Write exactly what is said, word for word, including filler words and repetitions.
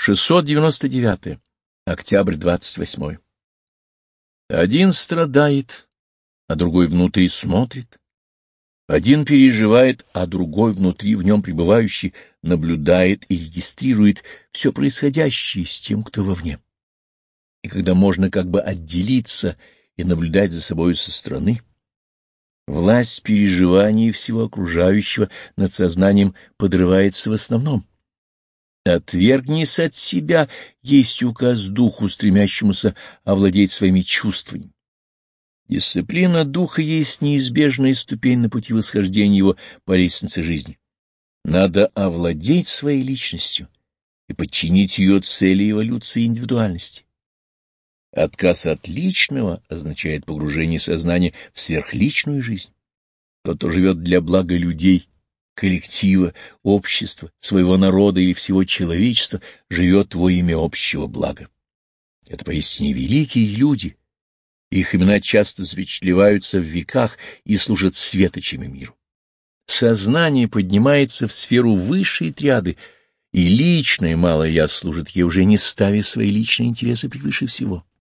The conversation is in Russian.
шестьсот девяносто девятое. Октябрь двадцать восьмой. Один страдает, а другой внутри смотрит. Один переживает, а другой внутри в нем пребывающий наблюдает и регистрирует все происходящее с тем, кто вовне. И когда можно как бы отделиться и наблюдать за собою со стороны, власть переживаний всего окружающего над сознанием подрывается в основном. «Отвергнись от себя» есть указ духу, стремящемуся овладеть своими чувствами. Дисциплина духа есть неизбежная ступень на пути восхождения его по лестнице жизни. Надо овладеть своей личностью и подчинить ее цели эволюции индивидуальности. Отказ от личного означает погружение сознания в сверхличную жизнь. Тот, кто живет для блага людей, коллектива, общества, своего народа или всего человечества, живет во имя общего блага. Это поистине великие люди. Их имена часто запечатлеваются в веках и служат светочами миру. Сознание поднимается в сферу высшей триады, и личное малое «я» служит ей, уже не ставя свои личные интересы превыше всего.